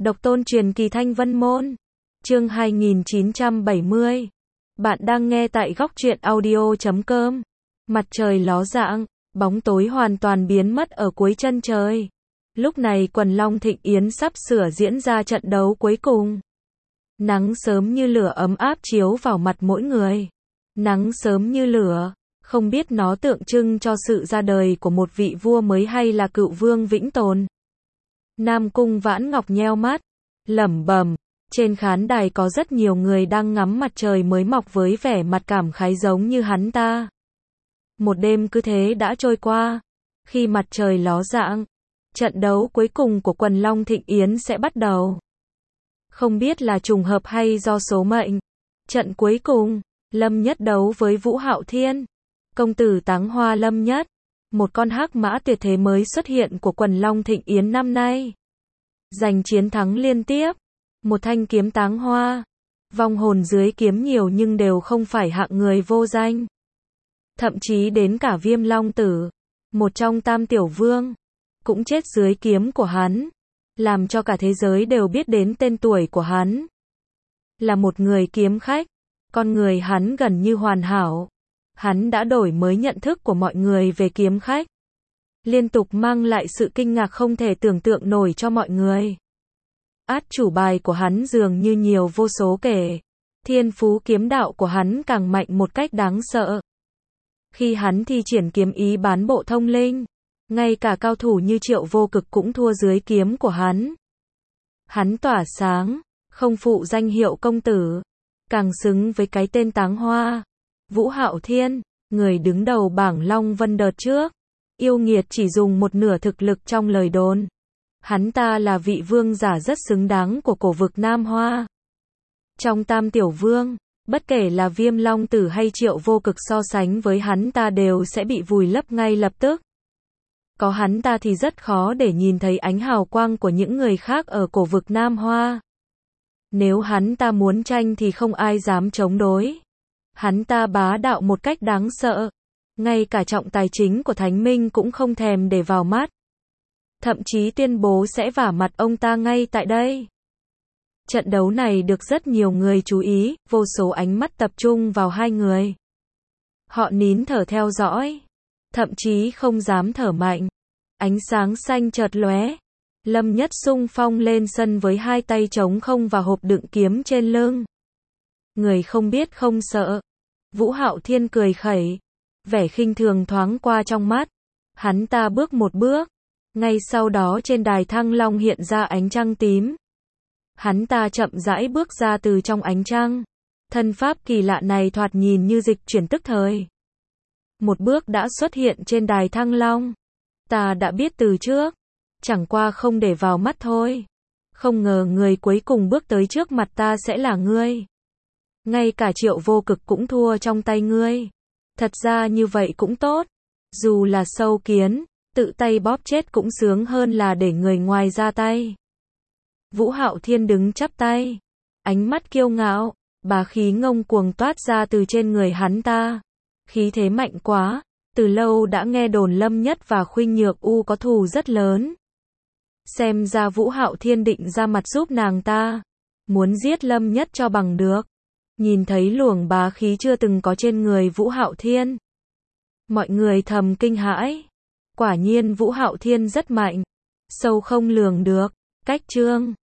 Độc tôn truyền kỳ Thanh Vân Môn. Chương 2970. Bạn đang nghe tại góc truyện audio.com. Mặt trời ló dạng, bóng tối hoàn toàn biến mất ở cuối chân trời. Lúc này Quần Long Thịnh Yến sắp sửa diễn ra trận đấu cuối cùng. Nắng sớm như lửa ấm áp chiếu vào mặt mỗi người. Nắng sớm như lửa, không biết nó tượng trưng cho sự ra đời của một vị vua mới hay là cựu vương vĩnh tồn. Nam Cung Vãn Ngọc nheo mắt, lẩm bẩm, trên khán đài có rất nhiều người đang ngắm mặt trời mới mọc với vẻ mặt cảm khái giống như hắn ta. Một đêm cứ thế đã trôi qua. Khi mặt trời ló dạng, trận đấu cuối cùng của Quần Long Thịnh Yến sẽ bắt đầu. Không biết là trùng hợp hay do số mệnh. Trận cuối cùng, Lâm Nhất đấu với Vũ Hạo Thiên. Công tử Táng Hoa Lâm Nhất, một con hắc mã tuyệt thế mới xuất hiện của Quần Long Thịnh Yến năm nay. Giành chiến thắng liên tiếp, một thanh kiếm táng hoa. Vong hồn dưới kiếm nhiều nhưng đều không phải hạng người vô danh. Thậm chí đến cả Viêm Long Tử, một trong tam tiểu vương, cũng chết dưới kiếm của hắn, làm cho cả thế giới đều biết đến tên tuổi của hắn. Là một người kiếm khách, con người hắn gần như hoàn hảo. Hắn đã đổi mới nhận thức của mọi người về kiếm khách, liên tục mang lại sự kinh ngạc không thể tưởng tượng nổi cho mọi người. Át chủ bài của hắn dường như nhiều vô số kể. Thiên phú kiếm đạo của hắn càng mạnh một cách đáng sợ. Khi hắn thi triển kiếm ý bán bộ thông linh, ngay cả cao thủ như Triệu Vô Cực cũng thua dưới kiếm của hắn. Hắn tỏa sáng, không phụ danh hiệu công tử, càng xứng với cái tên Táng Hoa. Vũ Hạo Thiên, người đứng đầu bảng Long Vân đợt trước, yêu nghiệt chỉ dùng một nửa thực lực trong lời đồn. Hắn ta là vị vương giả rất xứng đáng của cổ vực Nam Hoa. Trong tam tiểu vương, bất kể là Viêm Long Tử hay Triệu Vô Cực so sánh với hắn ta đều sẽ bị vùi lấp ngay lập tức. Có hắn ta thì rất khó để nhìn thấy ánh hào quang của những người khác ở cổ vực Nam Hoa. Nếu hắn ta muốn tranh thì không ai dám chống đối. Hắn ta bá đạo một cách đáng sợ. Ngay cả trọng tài chính của Thánh Minh cũng không thèm để vào mắt. Thậm chí tuyên bố sẽ vả mặt ông ta ngay tại đây. Trận đấu này được rất nhiều người chú ý, vô số ánh mắt tập trung vào hai người. Họ nín thở theo dõi, thậm chí không dám thở mạnh. Ánh sáng xanh chợt lóe. Lâm Nhất xung phong lên sân với hai tay trống không và hộp đựng kiếm trên lưng. Người không biết không sợ. Vũ Hạo Thiên cười khẩy, vẻ khinh thường thoáng qua trong mắt. Hắn ta bước một bước. Ngay sau đó trên đài Thăng Long hiện ra ánh trăng tím. Hắn ta chậm rãi bước ra từ trong ánh trăng. Thân pháp kỳ lạ này thoạt nhìn như dịch chuyển tức thời. Một bước đã xuất hiện trên đài Thăng Long. Ta đã biết từ trước, chẳng qua không để vào mắt thôi. Không ngờ người cuối cùng bước tới trước mặt ta sẽ là ngươi. Ngay cả Triệu Vô Cực cũng thua trong tay ngươi. Thật ra như vậy cũng tốt. Dù là sâu kiến, tự tay bóp chết cũng sướng hơn là để người ngoài ra tay. Vũ Hạo Thiên đứng chắp tay, ánh mắt kiêu ngạo, bá khí ngông cuồng toát ra từ trên người hắn ta. Khí thế mạnh quá, từ lâu đã nghe đồn Lâm Nhất và Khuynh Nhược U có thù rất lớn. Xem ra Vũ Hạo Thiên định ra mặt giúp nàng ta, muốn giết Lâm Nhất cho bằng được. Nhìn thấy luồng bá khí chưa từng có trên người Vũ Hạo Thiên, mọi người thầm kinh hãi. Quả nhiên Vũ Hạo Thiên rất mạnh, sâu không lường được. Cách chương